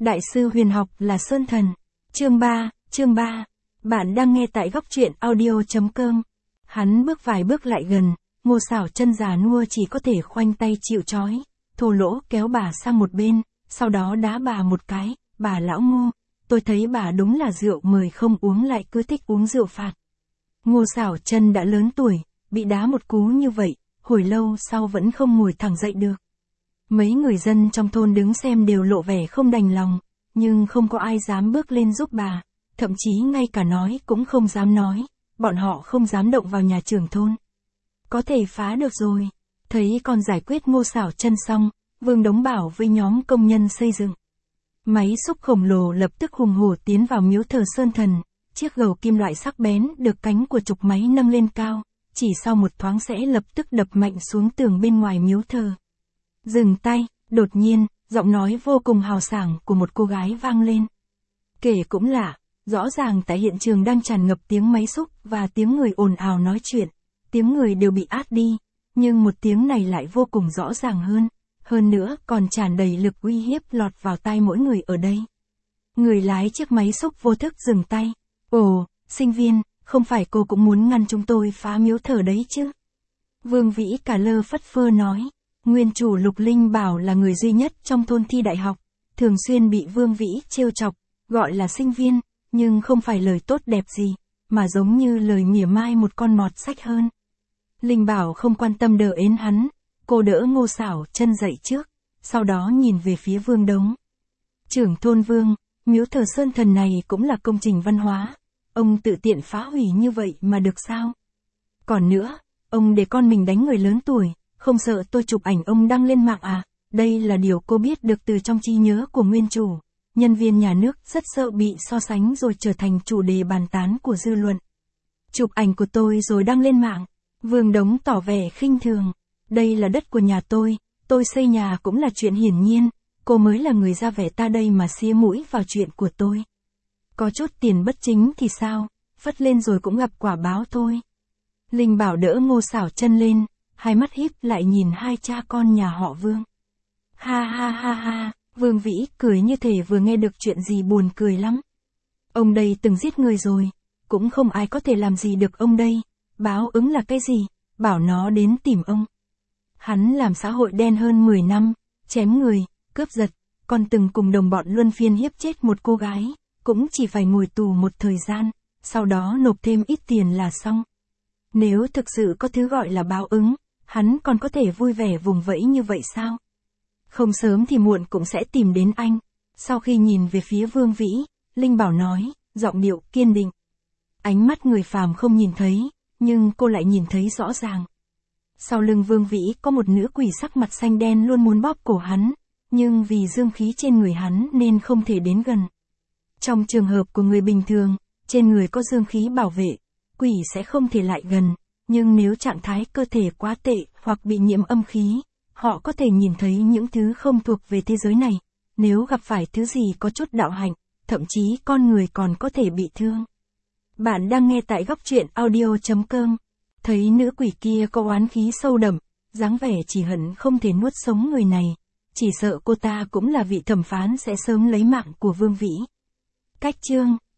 Đại sư huyền học là Sơn Thần. Chương 3. Bạn đang nghe tại góc truyện audio.com. Hắn bước vài bước lại gần, Ngô Xảo Chân già nua chỉ có thể khoanh tay chịu trói, thô lỗ kéo bà sang một bên, sau đó đá bà một cái, bà lão Ngô, tôi thấy bà đúng là rượu mời không uống lại cứ thích uống rượu phạt. Ngô Xảo Chân đã lớn tuổi, bị đá một cú như vậy, hồi lâu sau vẫn không ngồi thẳng dậy được. Mấy người dân trong thôn đứng xem đều lộ vẻ không đành lòng, nhưng không có ai dám bước lên giúp bà, thậm chí ngay cả nói cũng không dám nói, bọn họ không dám động vào nhà trưởng thôn. Có thể phá được rồi, thấy con giải quyết Ngô Xảo Chân xong, Vương Đống bảo với nhóm công nhân xây dựng. Máy xúc khổng lồ lập tức hùng hổ tiến vào miếu thờ Sơn Thần, chiếc gầu kim loại sắc bén được cánh của trục máy nâng lên cao, chỉ sau một thoáng sẽ lập tức đập mạnh xuống tường bên ngoài miếu thờ. Dừng tay, đột nhiên, giọng nói vô cùng hào sảng của một cô gái vang lên. Kể cũng lạ, rõ ràng tại hiện trường đang tràn ngập tiếng máy xúc và tiếng người ồn ào nói chuyện, tiếng người đều bị át đi, nhưng một tiếng này lại vô cùng rõ ràng hơn nữa còn tràn đầy lực uy hiếp lọt vào tai mỗi người ở đây. Người lái chiếc máy xúc vô thức dừng tay. Ồ, sinh viên, không phải cô cũng muốn ngăn chúng tôi phá miếu thờ đấy chứ? Vương Vĩ cả lơ phất phơ nói. Nguyên chủ Lục Linh Bảo là người duy nhất trong thôn thi đại học, thường xuyên bị Vương Vĩ trêu chọc, gọi là sinh viên, nhưng không phải lời tốt đẹp gì, mà giống như lời mỉa mai một con mọt sách hơn. Linh Bảo không quan tâm đỡ ến hắn, cô đỡ Ngô Xảo Chân dậy trước, sau đó nhìn về phía Vương Đống. Trưởng thôn Vương, miếu thờ Sơn Thần này cũng là công trình văn hóa, ông tự tiện phá hủy như vậy mà được sao? Còn nữa, ông để con mình đánh người lớn tuổi, không sợ tôi chụp ảnh ông đăng lên mạng à? Đây là điều cô biết được từ trong trí nhớ của nguyên chủ. Nhân viên nhà nước rất sợ bị so sánh rồi trở thành chủ đề bàn tán của dư luận. Chụp ảnh của tôi rồi đăng lên mạng. Vương Đống tỏ vẻ khinh thường. Đây là đất của nhà tôi xây nhà cũng là chuyện hiển nhiên. Cô mới là người ra vẻ ta đây mà xía mũi vào chuyện của tôi. Có chút tiền bất chính thì sao? Phất lên rồi cũng gặp quả báo thôi. Linh Bảo đỡ Ngô Xảo Chân lên, hai mắt híp lại nhìn hai cha con nhà họ Vương. Ha ha ha ha, Vương Vĩ cười như thể vừa nghe được chuyện gì buồn cười lắm. Ông đây từng giết người rồi, cũng không ai có thể làm gì được ông đây. Báo ứng là cái gì? Bảo nó đến tìm ông. Hắn làm xã hội đen hơn 10 năm, chém người, cướp giật, còn từng cùng đồng bọn luân phiên hiếp chết một cô gái, cũng chỉ phải ngồi tù một thời gian, sau đó nộp thêm ít tiền là xong. Nếu thực sự có thứ gọi là báo ứng, hắn còn có thể vui vẻ vùng vẫy như vậy sao? Không sớm thì muộn cũng sẽ tìm đến anh. Sau khi nhìn về phía Vương Vĩ, Linh Bảo nói, giọng điệu kiên định. Ánh mắt người phàm không nhìn thấy, nhưng cô lại nhìn thấy rõ ràng. Sau lưng Vương Vĩ có một nữ quỷ sắc mặt xanh đen luôn muốn bóp cổ hắn, nhưng vì dương khí trên người hắn nên không thể đến gần. Trong trường hợp của người bình thường, trên người có dương khí bảo vệ, quỷ sẽ không thể lại gần. Nhưng nếu trạng thái cơ thể quá tệ hoặc bị nhiễm âm khí, họ có thể nhìn thấy những thứ không thuộc về thế giới này. Nếu gặp phải thứ gì có chút đạo hạnh, thậm chí con người còn có thể bị thương. Bạn đang nghe tại góc truyện audio.com. Thấy nữ quỷ kia có oán khí sâu đậm, dáng vẻ chỉ hận không thể nuốt sống người này. Chỉ sợ cô ta cũng là vị thẩm phán sẽ sớm lấy mạng của Vương Vĩ. Cách chương